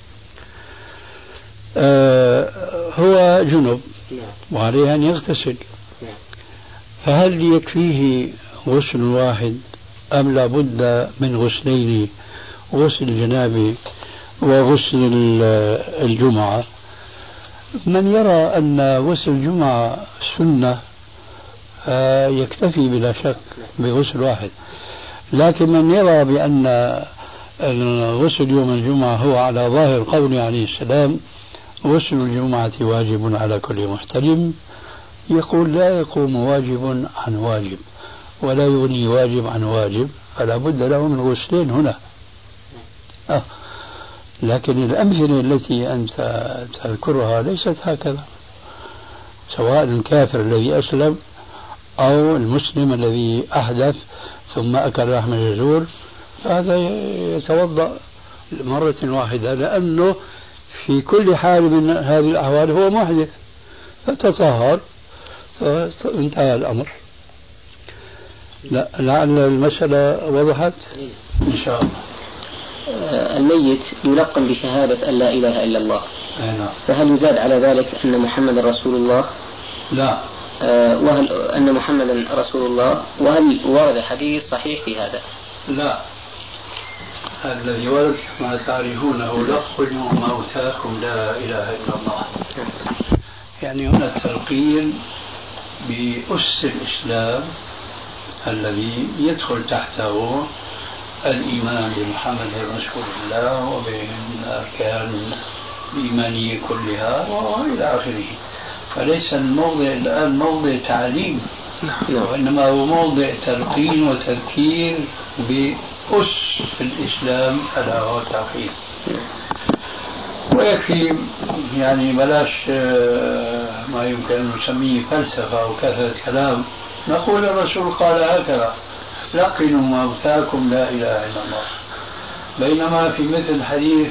هو جنب وعليه أن يغتسل فهل يكفيه غسل واحد أم لا بد من غسلين غسل الجنابة وغسل الجمعة؟ من يرى أن غسل الجمعة سنة يكتفي بلا شك بغسل واحد. لكن من يرى بأن غسل يوم الجمعة هو على ظاهر قول عليه السلام غسل الجمعة واجب على كل محتلم يقول لا يقوم واجب عن واجب ولا يغني واجب عن واجب فلا بد له من غسلين هنا. لكن الأمثلة التي أنت تذكرها ليست هكذا سواء الكافر الذي أسلم أو المسلم الذي أحدث ثم أكل لحم الجزور فهذا يتوضأ مرة واحدة لأنه في كل حال من هذه الأحوال هو محدث فتطهر فانتهى الأمر. لعل المسألة وضحت إن شاء الله. الميت يلقن بشهادة أن لا إله إلا الله فهل يزاد على ذلك أن محمد رسول الله؟ لا. وهل أن محمدا رسول الله وهل ورد حديث صحيح في هذا؟ لا. الذي ورد ما تعرفونه لقنوا موتاكم لا إله إلا الله. يعني هنا التلقين بأس الإسلام الذي يدخل تحته الإيمان بمحمد رسول الله وبالأركان الإيمانية كلها وإلى آخره. فليس الموضع الآن موضع تعليم وإنما هو موضع تلقين وتذكير بأس الإسلام ألا هو التوحيد. ويكفي يعني بلاش ما يمكن أن نسميه فلسفة أو كثرة كلام نقول الرسول قال هكذا لقنوا موتاكم لا إله إلا الله. بينما في مثل حديث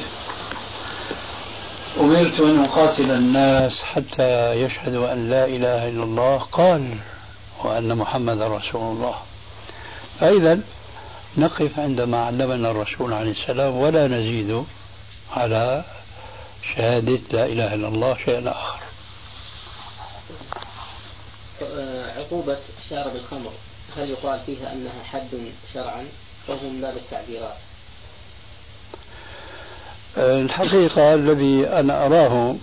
أمرت أن أقاتل الناس حتى يشهدوا أن لا إله إلا الله قال وأن محمد رسول الله. فإذا نقف عندما علمنا الرسول عليه السلام ولا نزيد على شهادة لا إله إلا الله شيئا آخر. عقوبة شارب الخمر هل يقال فيها أنها حد شرعا أو من باب التعذيرات؟ الحقيقة الذي أنا أراه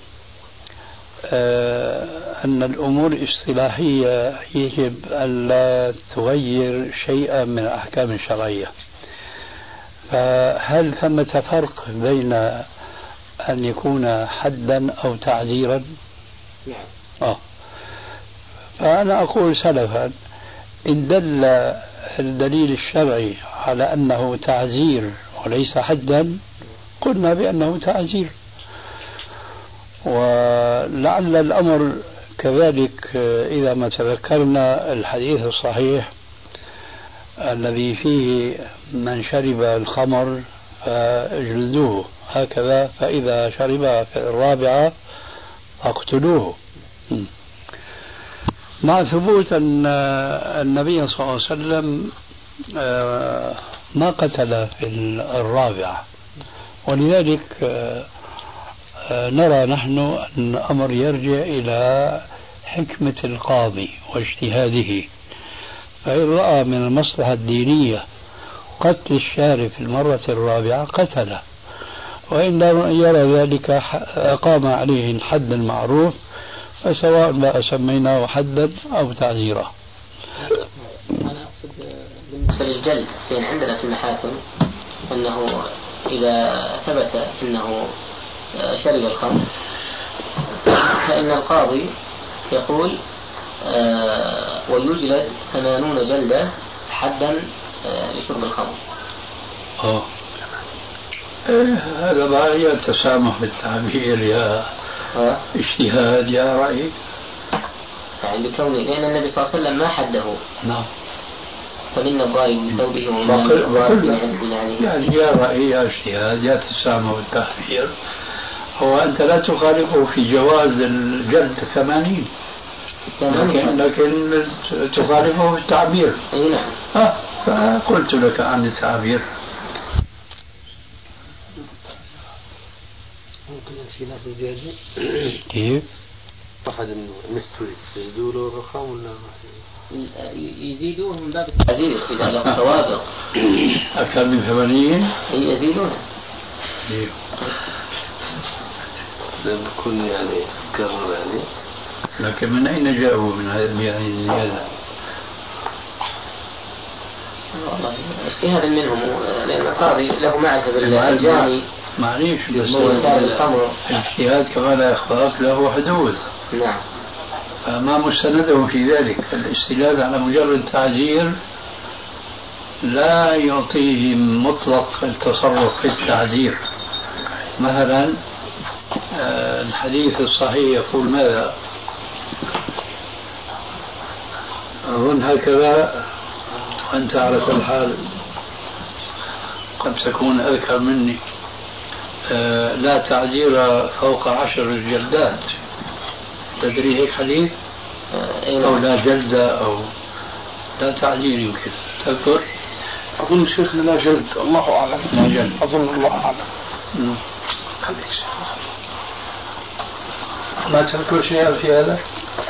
أن الأمور الاصطلاحية يجب أن لا تغير شيئا من الأحكام الشرعية. فهل ثمة فرق بين أن يكون حدا أو تعزيرا؟ نعم. فأنا أقول سلفا إن دل الدليل الشرعي على أنه تعزير وليس حدا قلنا بأنه تعزير. ولعل الأمر كذلك إذا ما تذكرنا الحديث الصحيح الذي فيه من شرب الخمر فاجلدوه هكذا، فإذا شربها في الرابعة فاقتلوه، مع ثبوت أن النبي صلى الله عليه وسلم ما قتل في الرابعة. ولذلك نرى نحن أن الأمر يرجع إلى حكمة القاضي واجتهاده، فإن رأى من المصلحة الدينية قتل الشارب في المرة الرابعة قتله، وإن يرى ذلك أقام عليه الحد المعروف، فسواء ما سميناه حدا أو تعزيرا. أنا أقصد بالنسبة للجلد، لأن عندنا في المحاكم أنه إذا ثبت أنه شرب الخمر فإن القاضي يقول ويجلد 80 جلدة حدا لشرب الخمر. هذا بقى يا تسامح بالتعبير يا اجتهاد يا رأي، يعني بكونه لأن النبي صلى الله عليه وسلم ما حده. نعم. فمنا الضارب بثوبه يعني يا رأي يا اجتهاد يا تسامح بالتعبير. هو أنت لا تخالفه في جواز الجلد 80 لكن تخالفه في التعبير. أي نعم. فقلت لك عن التعبير. ممكن في ناس زيادة كيف؟ واحد مستوي يزيدوا له الرقم ولا يزيدوه من باب التعزير إذا له سوابق أكثر من 80 يزيدونه. لأن بكون يعني كرر يعني. لكن من أين جاءوا من هذه الزيادة؟ والله اجتهاد منهم، لأن القاضي له معرفة بالجاني. معليش بس الاجتهاد كما لا يخفاك له حدود. نعم. فما مستنده في ذلك. الاستناد على مجرد تعزير لا يعطيه مطلق التصرف في التعزير. مثلا الحديث الصحيح يقول ماذا؟ أظن هكذا، وأنت على كل حال قد تكون أذكر مني. لا تعزير فوق 10 جلدات. تدري هيك حديث؟ أو لا جلدة أو لا تعزير يمكن تذكر؟ أظن شيخنا لا جلد، الله أعلم. لا جلد أظن الله أعلم. خليك ما تذكر شيئا في هذا؟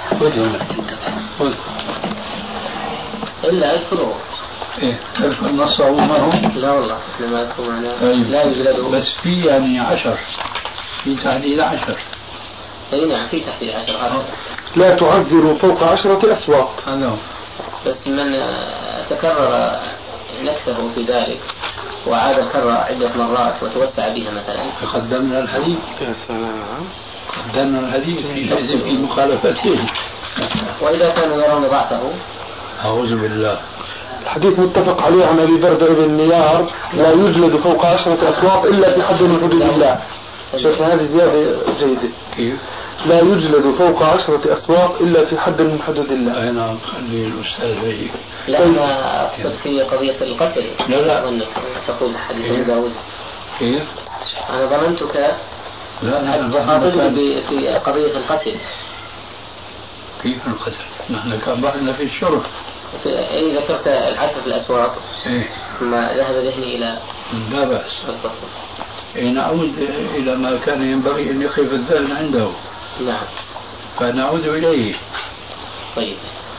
إلا أذكره. إيه تذكر نصه ما هو؟ لا والله لما أذكر معنا لا يوجد. بس في يعني 10 في تحديد 10. أي نعم في تحديد 10. لا تعذروا فوق 10 أسواق. هذا بس من تكرر نكثه في ذلك وعاد الكرة عدة مرات وتوسع بها مثلا. قدمنا الحديث. يا سلام. قدمنا الحديث في مخالفته. وإذا كانوا يرون ضعفه. أعوذ بالله. الحديث متفق عليه عن أبي بردة بن نيار لا يجلد فوق 10 أسواق إلا في حد من حدود الله. شوف هذه زيادة جيدة. كيف؟ لا يجلد فوق 10 أسواق إلا في حد من حدود الله. أنا خلي الأستاذ هيك. لا أنا أقصد في قضية القتل. لا أظنك تقول حديث داود. كيف؟ أنا ظننتك تخاطبني في قضية القتل. كيف القتل؟ نحن كان بحثنا في الشرب. أي ذكرت العفو في الأسواق. إيه. ثم ذهب ذهني إلى. لا بأس. نعود إلى ما كان ينبغي أن يقف الذهن عنده. نعم. فنعود إليه. طيب.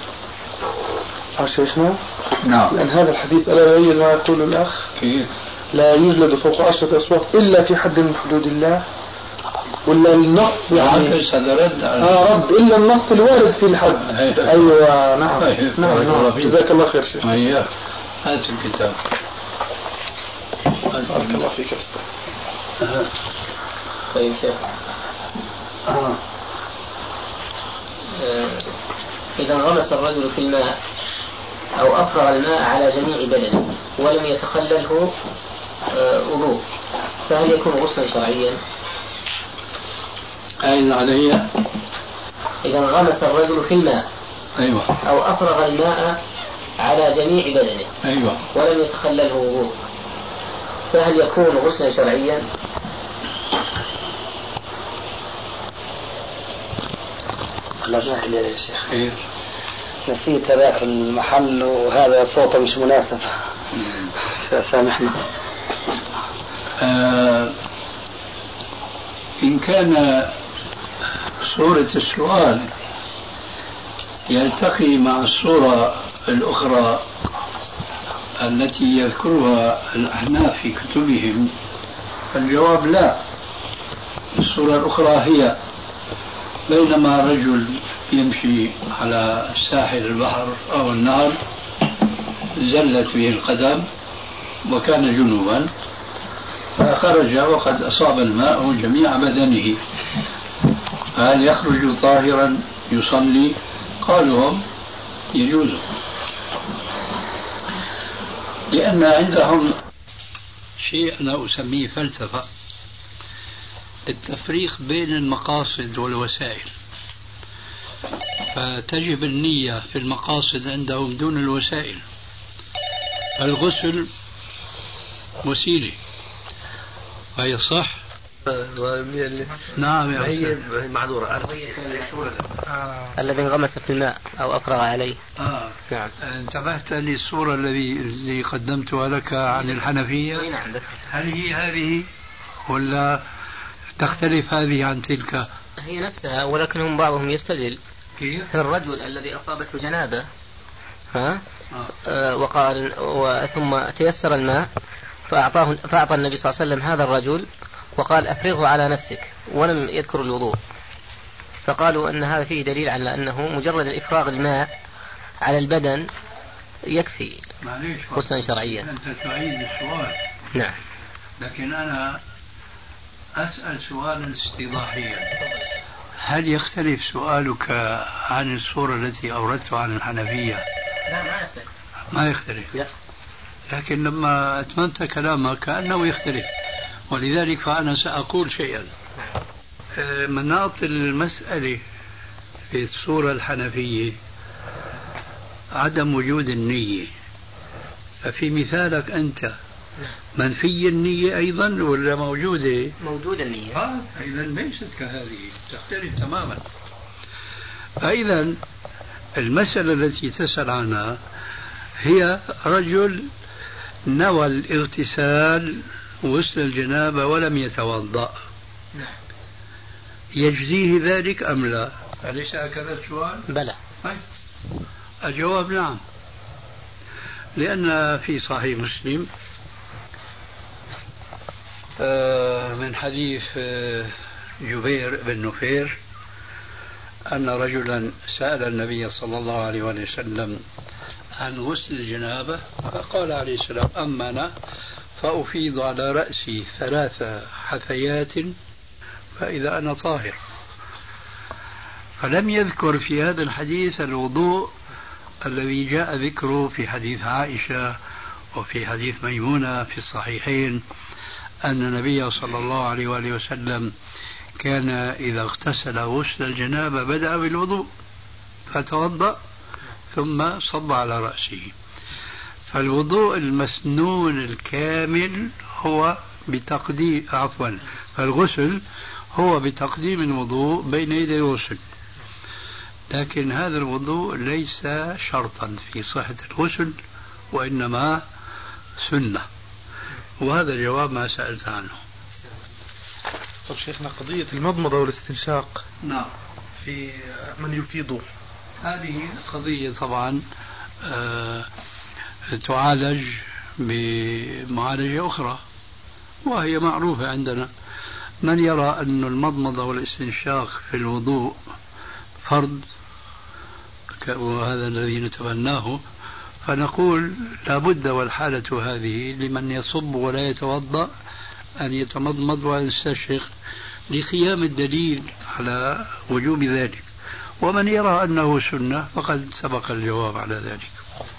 شيخنا؟ نعم. لأن هذا الحديث ألا يبين ما يقول الأخ؟ كيف؟ لا يجلد فوق 10 أسواق إلا في حد من حدود الله. ولا النص يعني رد إلا النص الوارد في الحد. أيوة نعم. نعم. جزاك الله خير شيخ. هات الكتاب. بارك الله فيك أستاذ. طيب شيخ، إذا انغمس الرجل في الماء أو أفرغ الماء على جميع بدنه ولم يتخلله وضوء، فهل يكون غسلا شرعيا؟ أين علي؟ إذا انغمس الرجل في الماء أيوة. أو أفرغ الماء على جميع بدنه أيوة. ولم يتخلله وضوء، فهل يكون غسلا شرعيا؟ الله جاهل يا شيخ. خير. نسيت هذا في المحل وهذا صوته مش مناسب، فسامحنا. إن كان صورة السؤال يلتقي مع الصورة الأخرى التي يذكرها الأحناف في كتبهم، فالجواب لا. الصورة الأخرى هي بينما رجل يمشي على ساحل البحر أو النهر زلت به القدم وكان جنوبا، فخرج وقد أصاب الماء جميع بدنه، فهل يخرج طاهرا يصلي؟ قالوا هم يجوز، لأن عندهم شيء أنا أسميه فلسفة التفريق بين المقاصد والوسائل، فتجب النية في المقاصد عندهم دون الوسائل. الغسل وسيلة هي صح؟ نعم يا هي معذورة. الذي انغمس في الماء أو أفرغ عليه. نعم. انتبهت للصورة التي قدمتها لك عن الحنفية؟ نعم. هل هي هذه ولا تختلف هذه عن تلك؟ هي نفسها، ولكنهم بعضهم يستدل كيف؟ الرجل الذي أصابته جنابة وقال ثم تيسر الماء فأعطى النبي صلى الله عليه وسلم هذا الرجل وقال أفرغه على نفسك، ولم يذكر الوضوء، فقالوا أن هذا فيه دليل على أنه مجرد إفراغ الماء على البدن يكفي غسلا شرعيا. أنت تعيد السؤال. نعم. لكن أنا أسأل سؤالا استيضاحيا، هل يختلف سؤالك عن الصورة التي أوردتها عن الحنفية؟ لا، ما يختلف. ما يختلف. لا. لكن لما أتممت كلامك كأنه يختلف، ولذلك فأنا سأقول شيئا. مناط المسألة في الصورة الحنفية عدم وجود النية، ففي مثالك أنت منفي النية أيضا ولا موجودة؟ موجودة النية. إذا ليست كهذه، تختلف تماما. فإذا المسألة التي تسأل عنها هي رجل نوى الاغتسال وغسل الجنابة ولم يتوضأ، يجزيه ذلك أم لا؟ أليس هكذا السؤال؟ بلى. الجواب نعم، لأن في صحيح مسلم من حديث جبير بن نفير أن رجلا سأل النبي صلى الله عليه وسلم عن غسل الجنابة، فقال عليه السلام أما أنا فأفيض على رأسي 3 حثيات فإذا أنا طاهر. فلم يذكر في هذا الحديث الوضوء الذي جاء ذكره في حديث عائشة وفي حديث ميمونة في الصحيحين أن النبي صلى الله عليه وآله وسلم كان إذا اغتسل غسل الجنابة بدأ بالوضوء فتوضأ ثم صب على رأسه. فالوضوء المسنون الكامل هو بتقديم فالغسل هو بتقديم الوضوء بين يدي الغسل، لكن هذا الوضوء ليس شرطا في صحة الغسل وإنما سنة، وهذا الجواب ما سألت عنه. طب شيخنا قضية المضمضة والاستنشاق نعم في من يفيض، هذه قضية طبعا تعالج بمعالجة أخرى وهي معروفة عندنا. من يرى أن المضمضة والاستنشاق في الوضوء فرض وهذا الذي نتبناه، فنقول لابد والحالة هذه لمن يصب ولا يتوضأ أن يتمضمض ويستشرق لقيام الدليل على وجوب ذلك، ومن يرى أنه سنة فقد سبق الجواب على ذلك.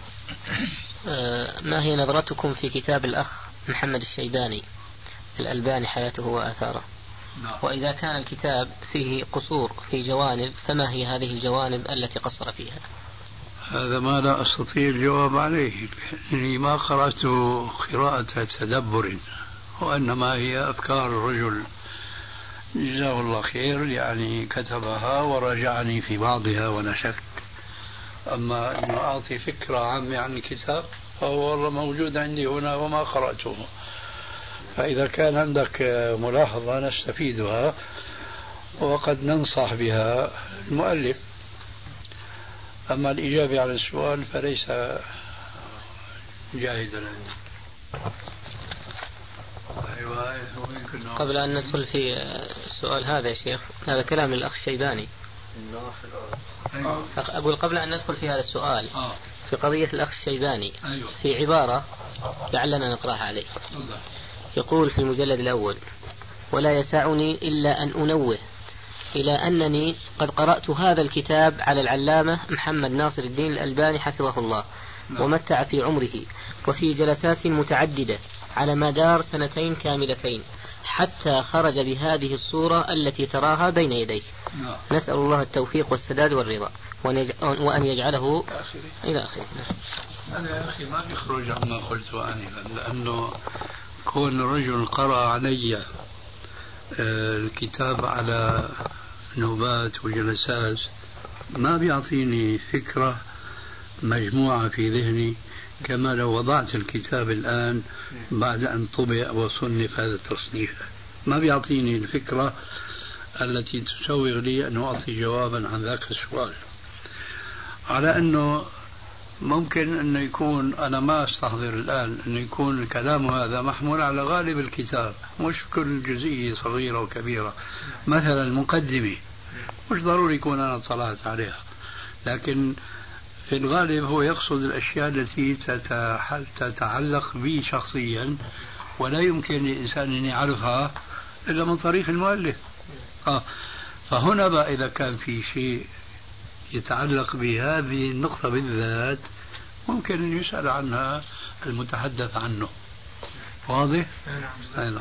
ما هي نظرتكم في كتاب الأخ محمد الشيباني الألباني حياته وآثاره؟ وإذا كان الكتاب فيه قصور في جوانب فما هي هذه الجوانب التي قصر فيها؟ هذا ما لا أستطيع الجواب عليه، لأني ما قرأت قراءة تدبر، وإنما هي أفكار الرجل جزاه الله خير، يعني كتبها وراجعني في بعضها ولا شك. أما أن أعطي فكرة عامة عن الكتاب فهو والله موجود عندي هنا وما قرأته، فإذا كان عندك ملاحظة نستفيدها وقد ننصح بها المؤلف. أما الإجابة على السؤال فليس جاهزا عندي. قبل أن ندخل في السؤال هذا يا شيخ، هذا كلام الأخ الشيباني. أقول قبل أن ندخل في هذا السؤال في قضية الأخ الشيباني في عبارة لعلنا نقرأها عليه. يقول في المجلد الأول: ولا يسعني إلا أن أنوه إلى أنني قد قرأت هذا الكتاب على العلامة محمد ناصر الدين الألباني حفظه الله ومتع في عمره، وفي جلسات متعددة على مدار 2 كاملتين حتى خرج بهذه الصورة التي تراها بين يديك. نسأل الله التوفيق والسداد والرضا وأن يجعله إلى آخره. أنا يا أخي ما يخرج عما قلت آنفا، لأنه كون رجل قرأ علي الكتاب على نوبات وجلسات ما بيعطيني فكرة مجموعة في ذهني كما لو وضعت الكتاب الآن بعد أن طبع وصنف هذا التصنيف. ما بيعطيني الفكرة التي تسوغ لي أن أعطي جوابا عن ذاك السؤال، على أنه ممكن أنه يكون، أنا ما أستحضر الآن أنه يكون الكلام هذا محمول على غالب الكتاب، مش كل جزئية صغيرة وكبيرة. مثلا المقدمة مش ضروري يكون أنا طلعت عليها، لكن في الغالب هو يقصد الأشياء التي تتعلق بي شخصيا ولا يمكن للإنسان أن يعرفها إلا من طريق المؤلف. فهنا بقى إذا كان في شيء يتعلق بهذه النقطة بالذات ممكن أن يسأل عنها المتحدث عنه. واضح؟ نعم.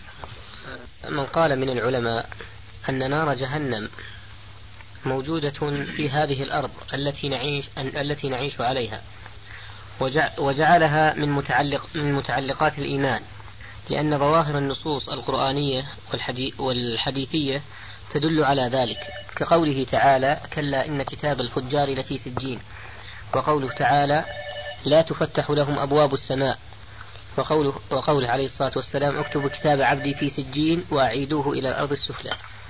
من قال من العلماء أن نار جهنم موجودة في هذه الأرض التي نعيش عليها، وجعلها من متعلقات الإيمان، لأن ظواهر النصوص القرآنية والحديثية تدل على ذلك، كقوله تعالى: كلا إن كتاب الفجار لفي سجين، وقوله تعالى: لا تفتح لهم أبواب السماء، وقوله عليه الصلاة والسلام: اكتبوا كتاب عبدي في سجين وأعيدوه إلى الأرض السفلى.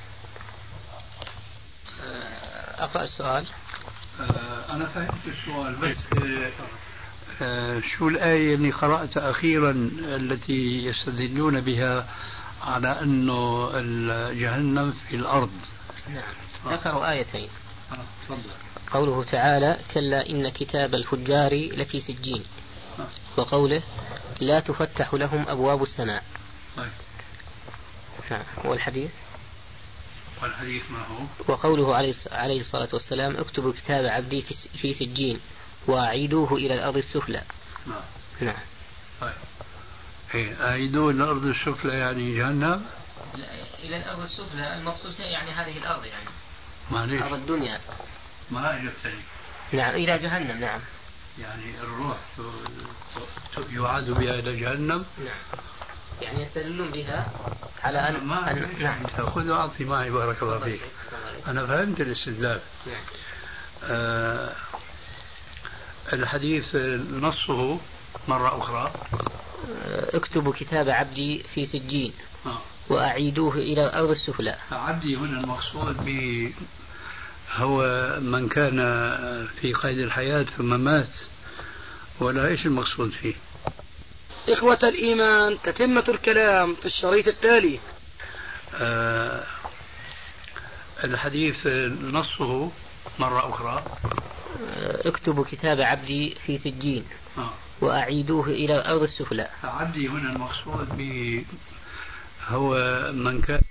أقرأ السؤال. أنا فهمت السؤال، بس شو الآية اللي قرأت أخيرا التي يستدلون بها على أنه جهنم في الأرض؟ نعم، ذكروا آيتين. قوله تعالى: كلا إن كتاب الفجار لفي سجين، وقوله: لا تفتح لهم أبواب السماء. نعم. والحديث ما هو؟ وقوله عليه الصلاة والسلام: اكتبوا كتاب عبدي في سجين وأعيدوه إلى الأرض السفلى. نعم. أعيدوه إلى الأرض السفلى يعني جهنم؟ إلى الأرض السفلى المقصود يعني هذه الأرض، يعني معليش، أرض الدنيا. ما أجبتني. نعم، إلى جهنم. نعم، يعني الروح يعاد بها إلى جهنم. نعم، يعني يستدلون بها على أن نعم. خذ وأعطي معي بارك الله فيك. أنا فهمت الاستدلال. الحديث نصه مرة أخرى: اكتبوا كتاب عبدي في سجين وأعيدوه إلى الأرض السفلى. عبدي هنا المقصود به هو من كان في قيد الحياة ثم مات، ولا إيش المقصود فيه؟ إخوة الإيمان، تتمة الكلام في الشريط التالي. الحديث نصه مرة أخرى: اكتبوا كتاب عبدي في سجين وأعيدوه إلى الأرض السفلى. عبدي هنا المقصود به هو من كان